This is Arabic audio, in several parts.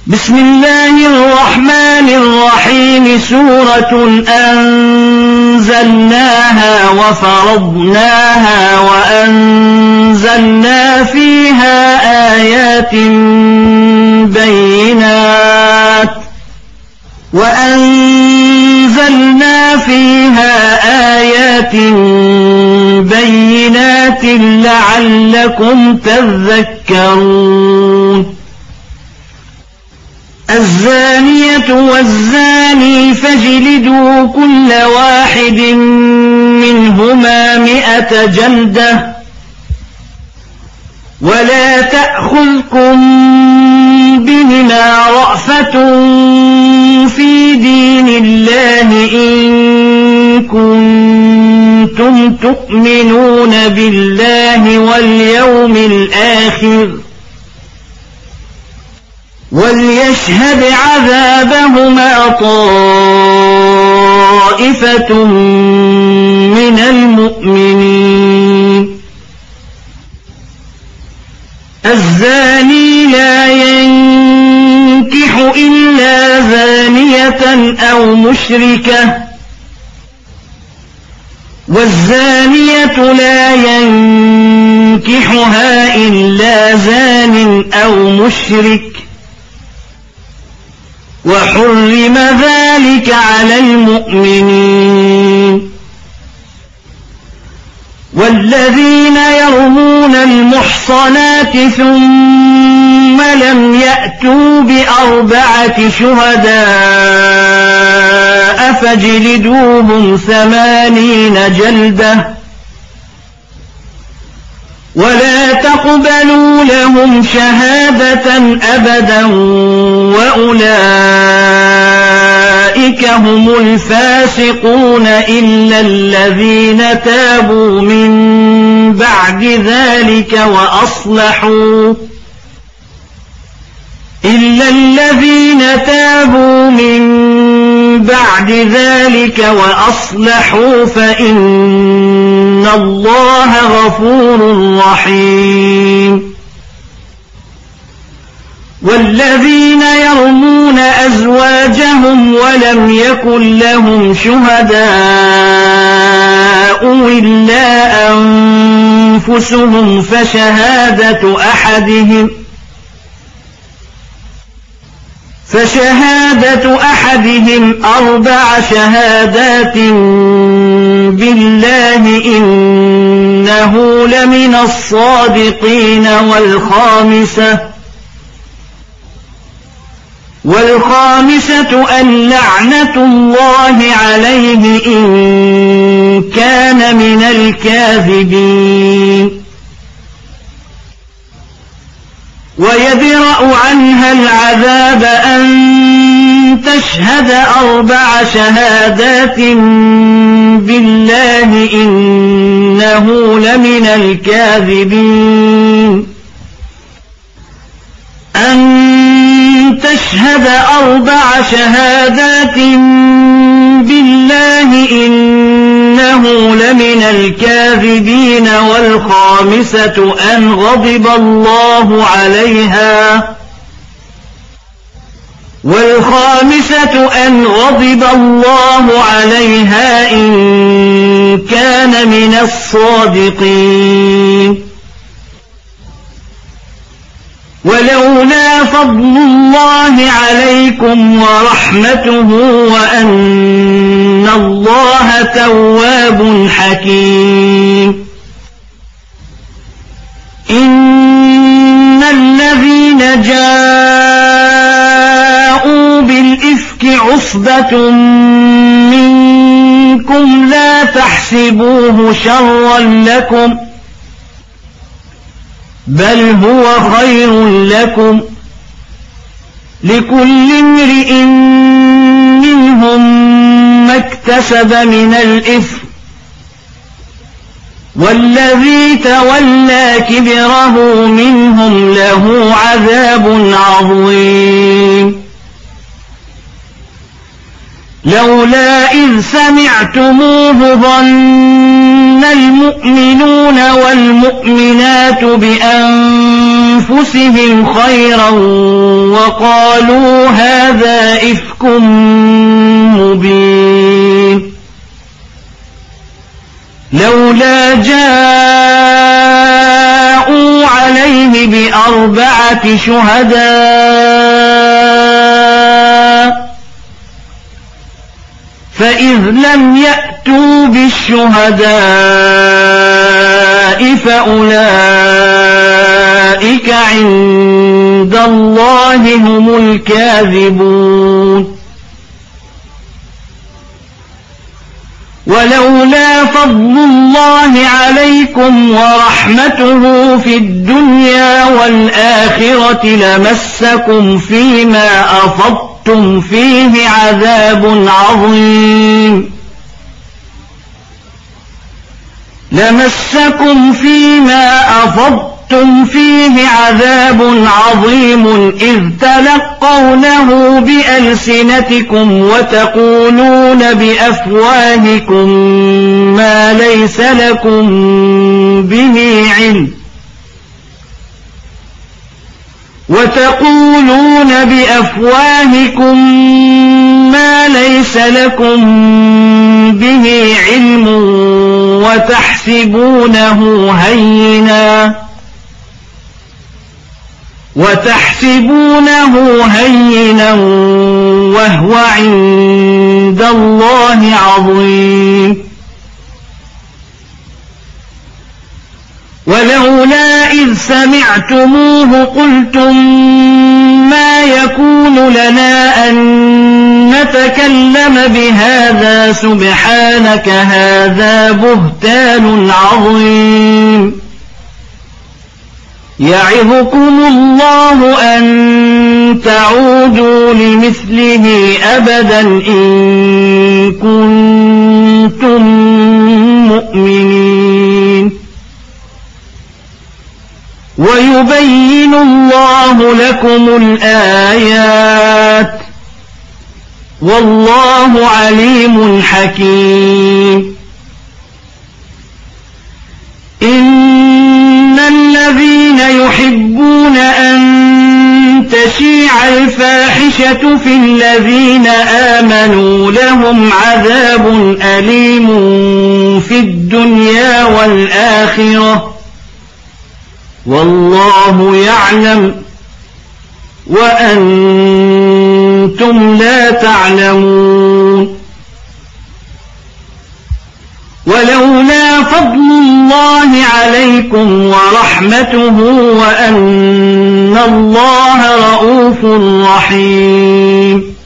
بسم الله الرحمن الرحيم. سورة أنزلناها وفرضناها وأنزلنا فيها آيات بينات لعلكم تذكرون. الزانية والزاني فاجلدوا كل واحد منهما 100 جلدة ولا تأخذكم بهما رأفة في دين الله إن كنتم تؤمنون بالله واليوم الآخر، وليشهد عذابهما طائفة من المؤمنين. الزاني لا ينكح إلا زانية أو مشركة، والزانية لا ينكحها إلا زان أو مشرك، وحرم ذلك على المؤمنين. والذين يرمون المحصنات ثم لم يأتوا ب4 شهداء فاجلدوهم 80 جلدة ولا تقبلوا لهم شهادة أبدا وأولئك هم الفاسقون إلا الذين تابوا من بعد ذلك وأصلحوا فإن الله غفور رحيم. والذين يرمون أزواجهم ولم يكن لهم شهداء إلا أنفسهم فشهادة أحدهم 4 شهادات بالله إنه لمن الصادقين. والخامسة أن لعنة الله عليه إن كان من الكاذبين. ويدرأ عنها العذاب أن تشهد 4 شهادات بالله إنه لمن الكاذبين. تشهد 4 شهادات بالله إنه لمن الكاذبين. والخامسة أن غضب الله عليها إن كان من الصادقين. ولولا فضل الله عليكم ورحمته وأن الله تواب حكيم. إن الذين جاءوا بالإفك عصبة منكم لا تحسبوه شرا لكم بل هو خير لكم، لكل امرئ منهم ما اكتسب من الإثم، والذي تولى كبره منهم له عذاب عظيم. لولا إذ سمعتموه ظن المؤمنون والمؤمنات بأنفسهم خيرا وقالوا هذا إفك مبين لولا جاءوا عليه بأربعة شهداء فإذ لم يأتوا بالشهداء فأولئك عند الله هم الكاذبون ولولا فضل الله عليكم ورحمته في الدنيا والآخرة لمسكم فيما أفضتم فيه عذاب عظيم إذ تلقونه بألسنتكم وتقولون بأفواهكم ما ليس لكم به علم وتحسبونه هينا وهو عند الله عظيم ولولا إذ سمعتموه قلتم ما يكون لنا أن نتكلم بهذا سبحانك هذا بهتان عظيم يعظكم الله أن تعودوا لمثله أبدا إن كنتم مؤمنين ويبين الله لكم الآيات والله عليم حكيم إن الذين يحبون أن تشيع الفاحشة في الذين آمنوا لهم عذاب أليم في الدنيا والآخرة والله يعلم وأنتم لا تعلمون ولولا فضل الله عليكم ورحمته وأن الله رؤوف رحيم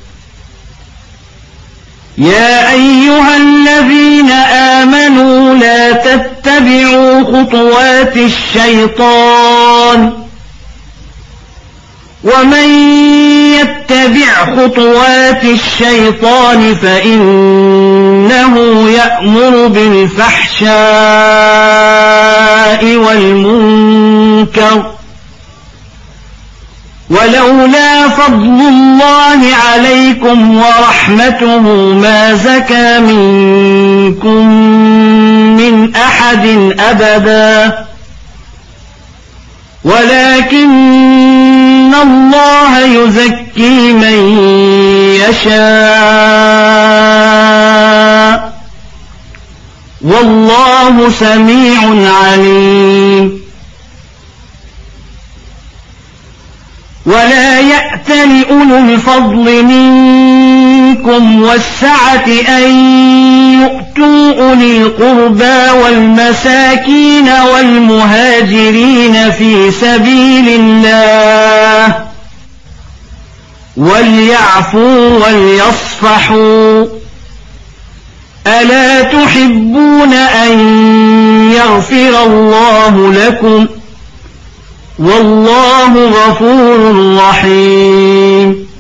يا أيها الذين آمنوا لا تتبعوا خطوات الشيطان ومن يتبع خطوات الشيطان فإنه يأمر بالفحشاء والمنكر ولولا فضل الله عليكم ورحمته ما زكى منكم من أحد أبدا ولكن الله يزكي من يشاء والله سميع عليم ولا يأتل أولو الفضل منكم والسعة أن يؤتوا أولي القربى والمساكين والمهاجرين في سبيل الله وليعفوا وليصفحوا ألا تحبون أن يغفر الله لكم والله غفور رحيم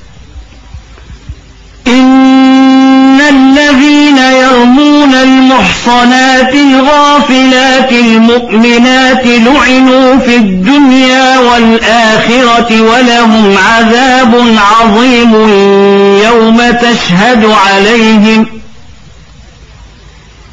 إن الذين يرمون المحصنات الغافلات المؤمنات لعنوا في الدنيا والآخرة ولهم عذاب عظيم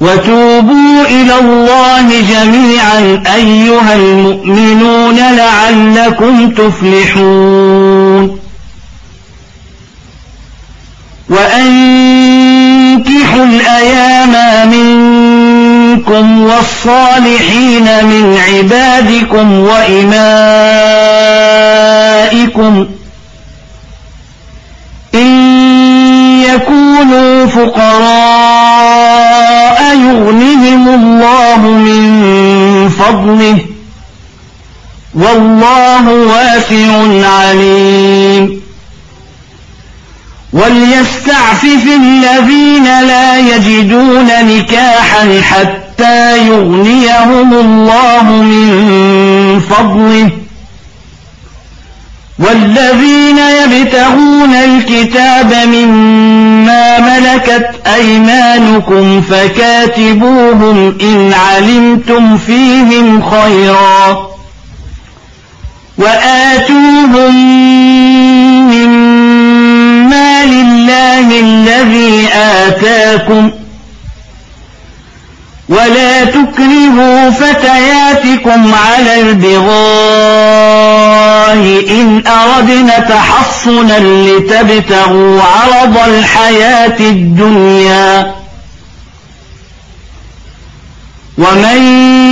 وتوبوا إلى الله جميعا أيها المؤمنون لعلكم تفلحون وأنكحوا الأيام منكم والصالحين من عبادكم وإمائكم إن يكونوا فقراء يغنهم الله من فضله والله واسع عليم وليستعفف الذين لا يجدون نكاحا حتى يغنيهم الله من فضله والذين يبتغون الكتاب مما ملكت أيمانكم فكاتبوهم إن علمتم فيهم خيرا وآتوهم مما لله الذي آتاكم ولا تكرهوا فتياتكم على البغاء إن أردنا تحصنا لتبتغوا عرض الحياة الدنيا ومن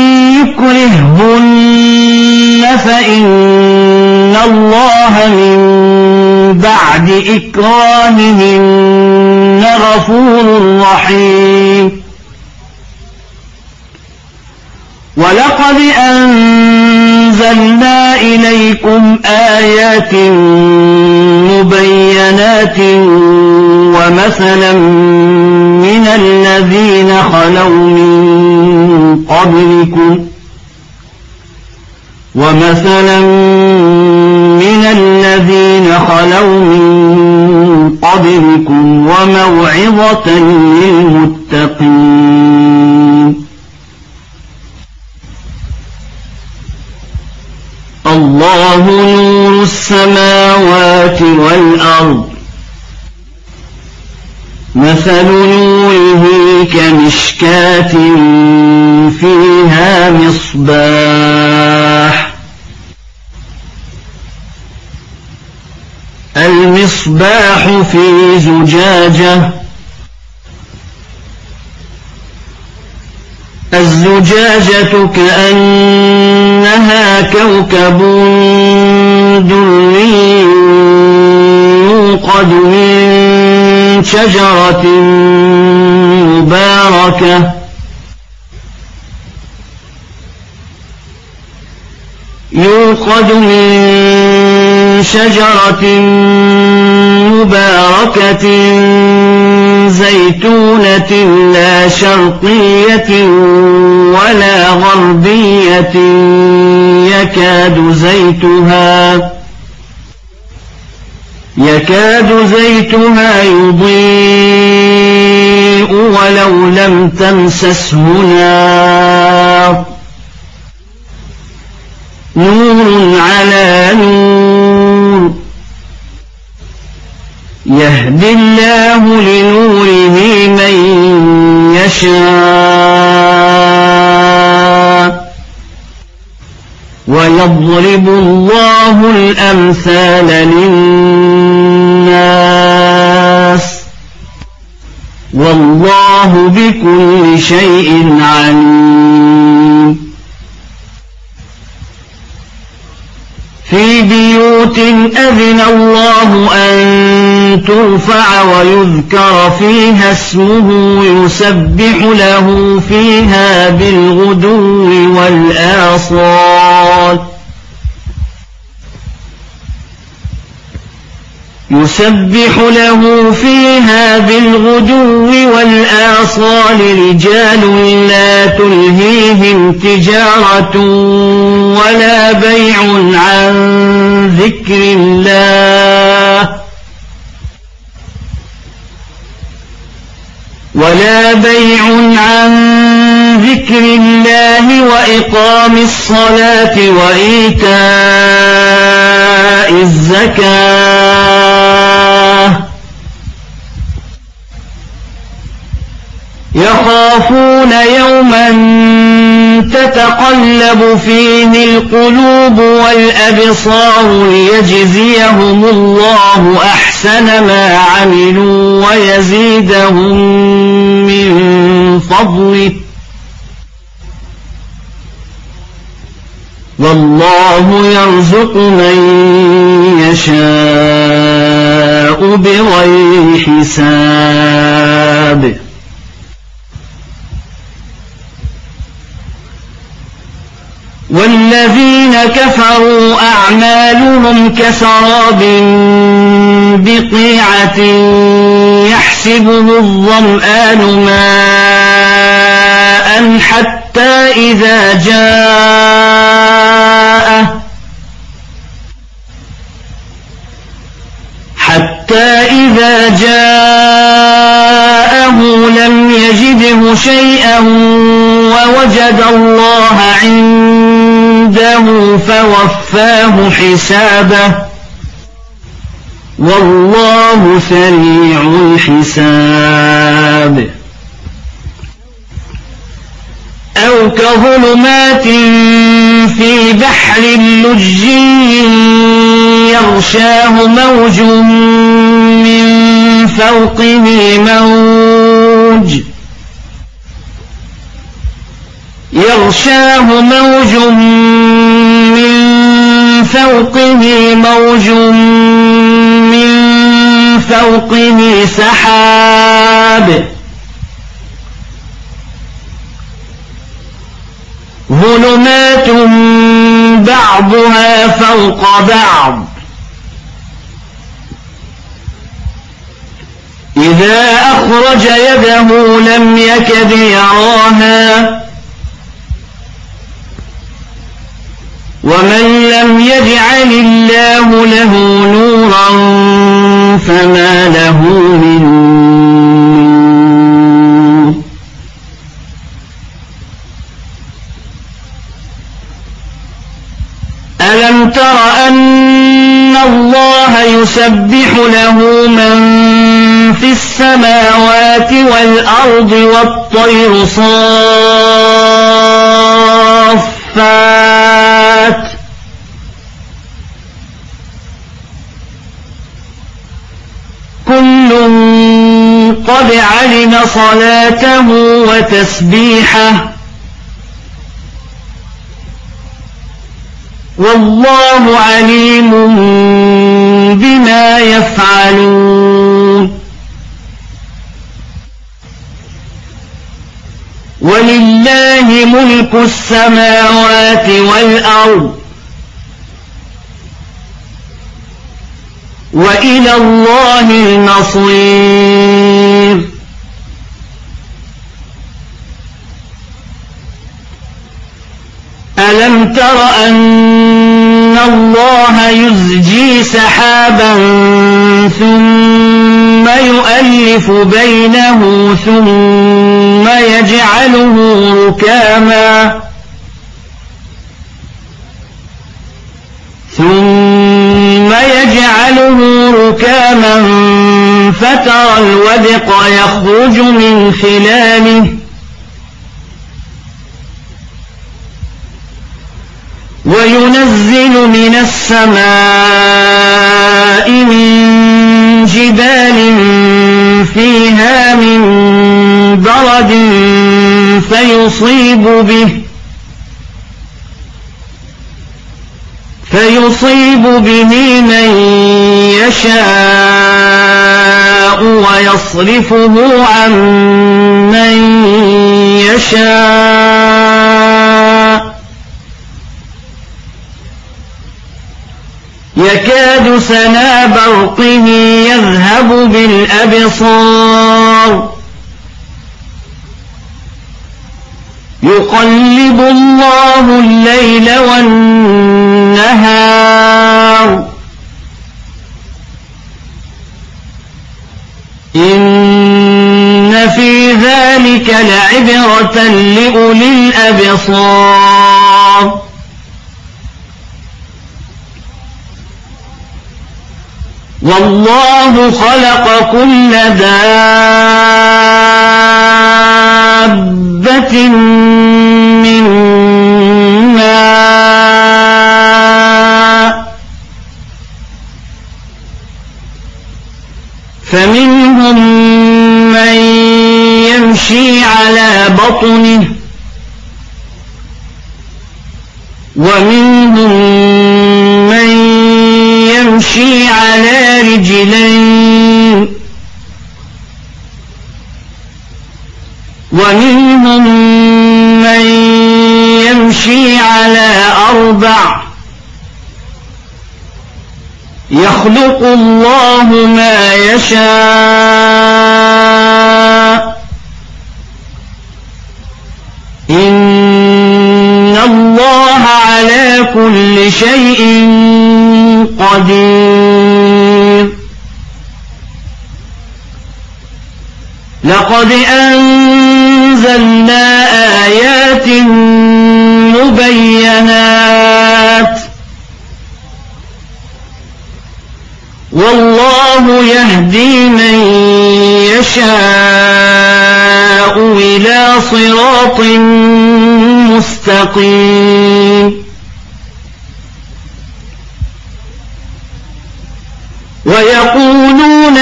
يكرههن فإن الله من بعد إكراههن غفور رحيم ولقد أنزلنا إليكم آيات مبينات ومثلا من الذين خلوا من قبلكم وموعظة للمتقين الله نور السماوات والأرض مثل نوره كمشكاة فيها مصباح المصباح في زجاجة الزجاجة كأنها كوكب دري يوقد من شجرة مباركة زيتونة لا شرقية ولا غربية يكاد زيتها يضيء ولو لم تمسسه نار نور على نور يهدي الله لنوره من يشاء ويضرب الله الأمثال للناس والله بكل شيء عليم في بيوت أذن الله أن ترفع ويذكر فيها اسمه يسبح له فيها بالغدو والآصال رجال لا تلهيهم تجارة ولا بيع عن ذكر الله وإقام الصلاة وإيتاء الزكاة يخافون يوما تتقلب فيه القلوب والأبصار ليجزيهم الله أحسن ما عملوا ويزيدهم من فضله والله يرزق من يشاء بغير حساب والذين كفروا أعمالهم كسراب بقيعة يحسبه الظمآن ماء حتى إذا جاءه لم يجده شيئا ووجد الله عنده فوفاه حسابه والله سريع الحساب أو كظلمات في بحر لج يغشاه موج من فوقه موج من فوقه سحاب ظلمات بعضها فوق بعض إذا أخرج يده لم يكد يراها ومن لم يجعل الله له نورا فما له من نور ألم تر أن الله يسبح له من في السماوات والأرض والطير صافات كل قد علم صلاته وتسبيحه والله عليم بما يفعلون ولله ملك السماوات والأرض وإلى الله المصير ألم تر أن الله يزجي سحابا ثم يؤلف بينه ثم يجعله ركاما فترى الودق يخرج من خلاله وينزل من السماء من جبال فيها من برد فيصيب به من يشاء ويصرفه عن من يشاء يكاد سنا برقه يذهب بالأبصار يقلب الله الليل والنهار إن في ذلك لعبرة لأولي الأبصار والله خلق كل دابة آيات من ماء فمنهم من يمشي على بطنه ومنهم من يمشي على رجلين ومنهم من يمشي على 4 يخلق الله ما يشاء إن الله على كل شيء قدير لقد أنزلنا آيات مبينات والله يهدي من يشاء إلى صراط مستقيم ويقولون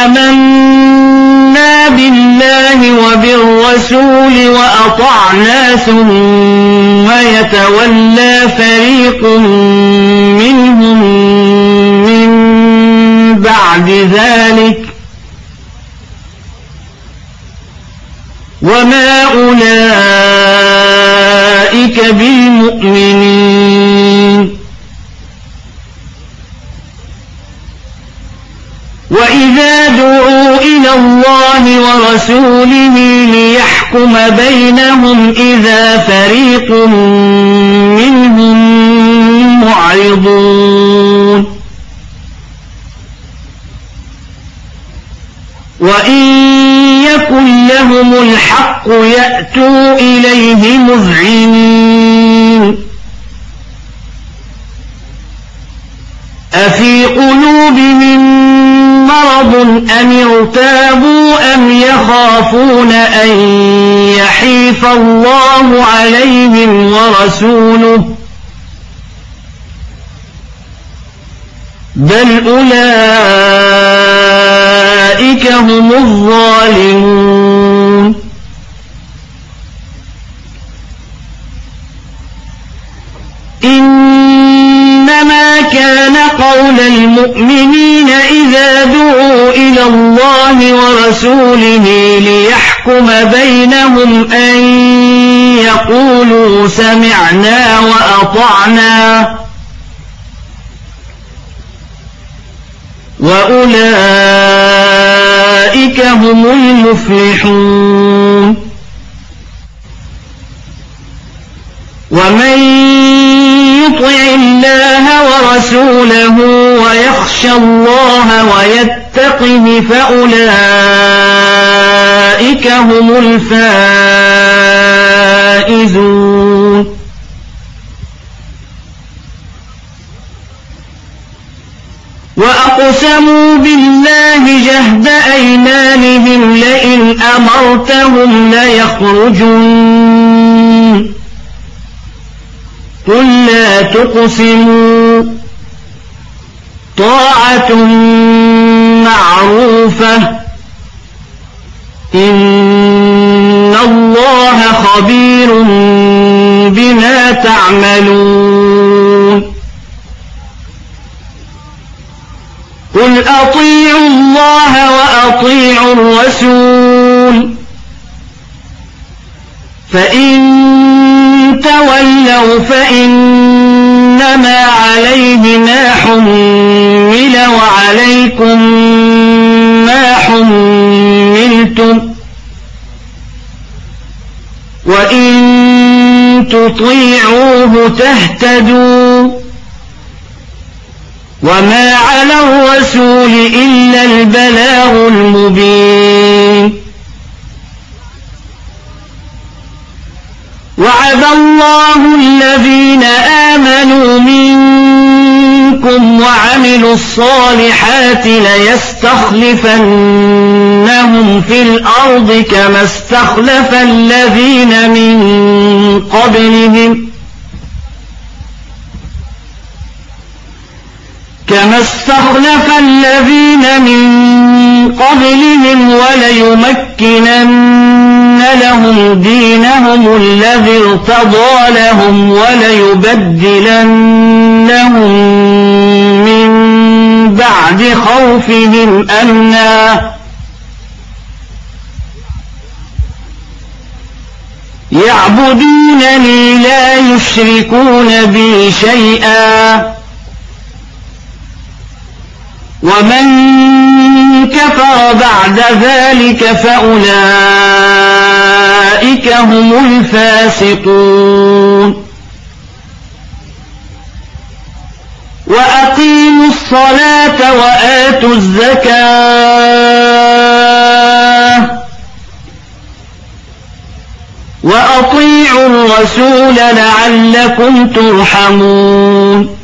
آمنا بالله وبالرسول وأطعنا ثم يتولى فريق منهم من بعد ذلك وما أولئك بالمؤمنين وإذا دعوا إلى الله ورسوله ليحكم بينهم إذا فريق منهم معرضون وإن يكن لهم الحق يأتوا إليه مذعنين أفي قلوبهم مرض أم ارتابوا أم يخافون أن يحيف الله عليهم ورسوله بل أولئك هم الظالمون إنما كان قول المؤمنين إذا دعوا إلى الله ورسوله ليحكم بينهم أن يقولوا سمعنا وأطعنا وأولئك هم المفلحون ومن يطع الله ورسوله ويخشى الله ويتقه فأولئك هم الفائزون وأقسموا بالله جهد أيمانهم لئن أمرتهم ليخرجون قل لا تقسموا طاعة معروفة إن الله خبير بما تعملون قل أطيعوا الله وأطيعوا الرسول فإن تولوا فإنما عليه ما حمل وعليكم ما حملتم وإن تطيعوه تهتدوا وما على الرسول إلا البلاغ المبين وعد الله الذين آمنوا منكم وعملوا الصالحات ليستخلفنهم مكناهم في الأرض كما استخلف الذين من قبلهم وليمكنن لهم دينهم الذي ارتضى لهم وليبدلنهم من بعد خوفهم أمنا يعبدونني لا يشركون بي شيئا ومن كفر بعد ذلك فأولئك هم الفاسقون وأقيموا الصلاة وآتوا الزكاة وأطيعوا الرسول لعلكم ترحمون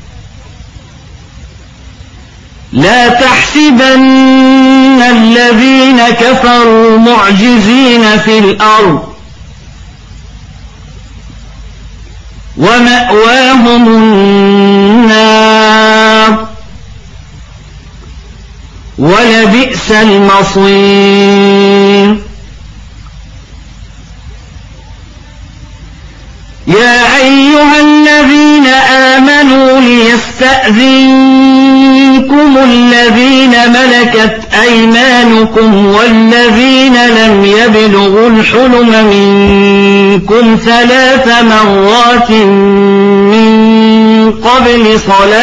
لا تحسبن الذين كفروا معجزين في الأرض ومأواهم النار ولبئس المصير يا أيها الذين آمنوا ليستأذنكم الذين ملكت أيمانكم والذين لم يبلغوا الحلم منكم 3 مرات من قبل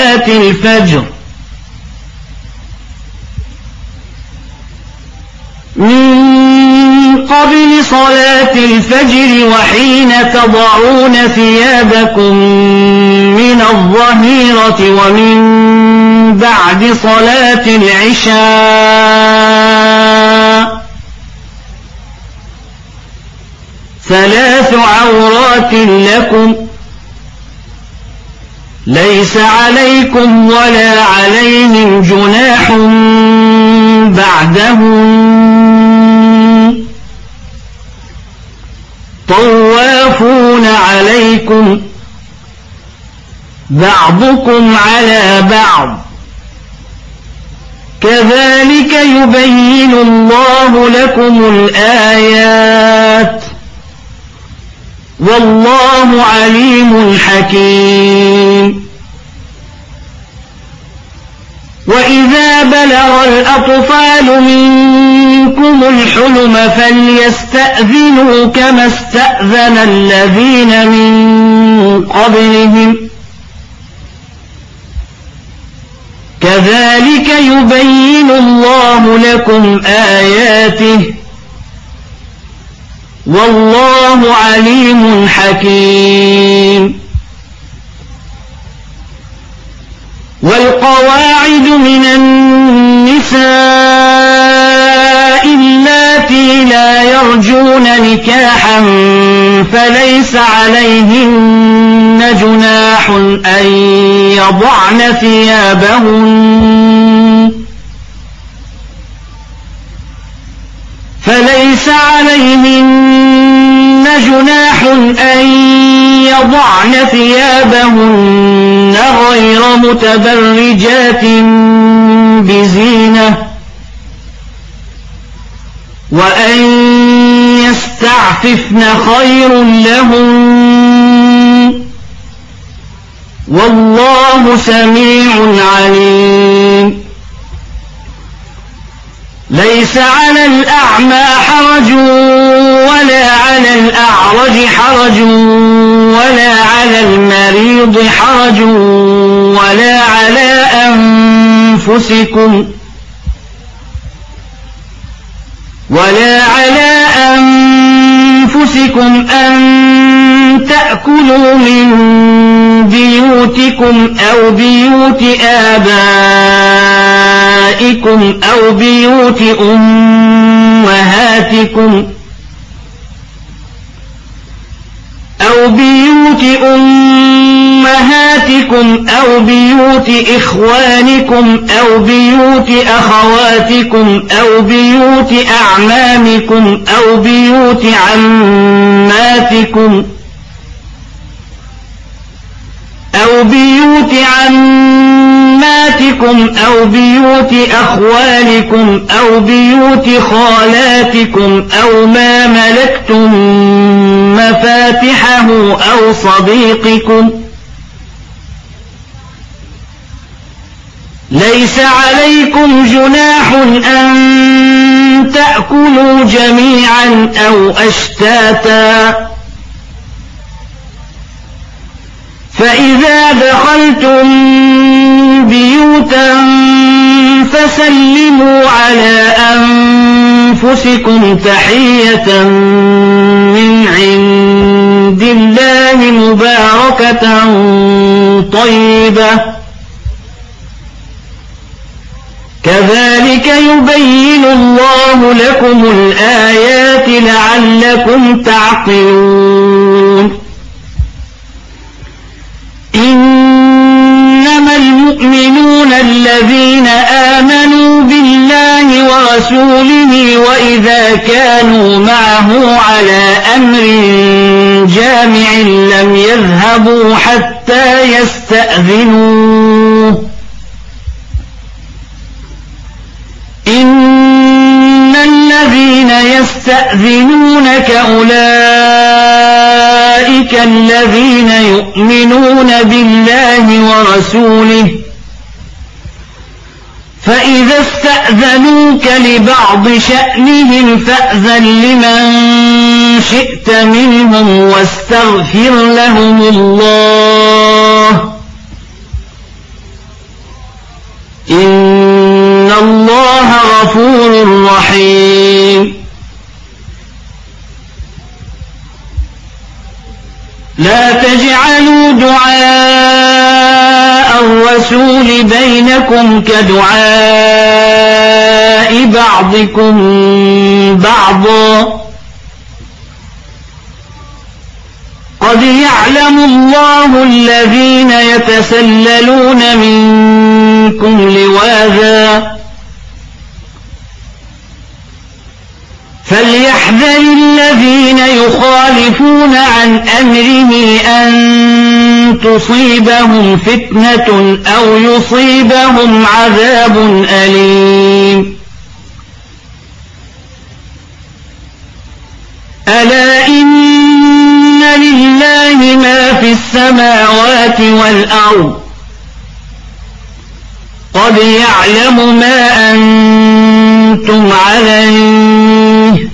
صلاة الفجر وحين تضعون ثيابكم من الظهيرة ومن بعد صلاة العشاء 3 عورات لكم ليس عليكم ولا عليهم جناح بعدهم طوافون عليكم بعضكم على بعض كذلك يبين الله لكم الآيات والله عليم حكيم وإذا بلغ الأطفال منكم الحلم فليستأذنوا كما استأذن الذين من قبلهم كذلك يبين الله لكم آياته والله عليم حكيم والقواعد من النساء اللاتي لا يرجون نكاحا فليس عليهن جناح أن يضعن ثيابهن غير متبرجات بزينة وأن يستعففن خير لهن والله سميع عليم ليس على الأعمى حرج ولا على الأعرج حرج ولا على المريض حرج ولا على أنفسكم أن تأكلوا من بيوتكم أو بيوت آبائكم أو بيوت أمهاتكم أو بيوت إخوانكم أو بيوت أخواتكم أو بيوت أعمامكم أو بيوت عماتكم أو بيوت بيوت أخوالكم أو بيوت خالاتكم أو ما ملكتم مفاتحه أو صديقكم. ليس عليكم جناح أن تأكلوا جميعا أو أشتاتا، فإذا دخلتم بيوتا فسلموا على أنفسكم تحية من عند الله مباركة طيبة، كذلك يبين الله لكم الآيات لعلكم تعقلون. إنما المؤمنون الذين آمنوا بالله ورسوله وإذا كانوا معه على أمر جامع لم يذهبوا حتى يستأذنوه. إن الذين يستأذنونك أولئك الذين يؤمنون بالله ورسوله، فإذا استأذنوك لبعض شأنهم فأذن لمن شئت منهم واستغفر لهم الله، إن الله غفور رحيم. لا تجعلوا دعاء الرسول بينكم كدعاء بعضكم بعضا، قد يعلم الله الذين يتسللون منكم لواذا، فليحذر الذين يخالفون عن أمره أن تصيبهم فتنة أو يصيبهم عذاب أليم. ألا إن لله ما في السماوات والأرض، قد يعلم ما أنتم عليه،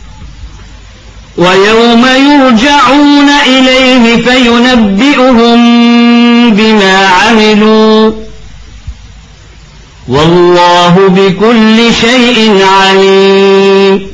ويوم يرجعون إليه فينبئهم بما عملوا، والله بكل شيء عليم.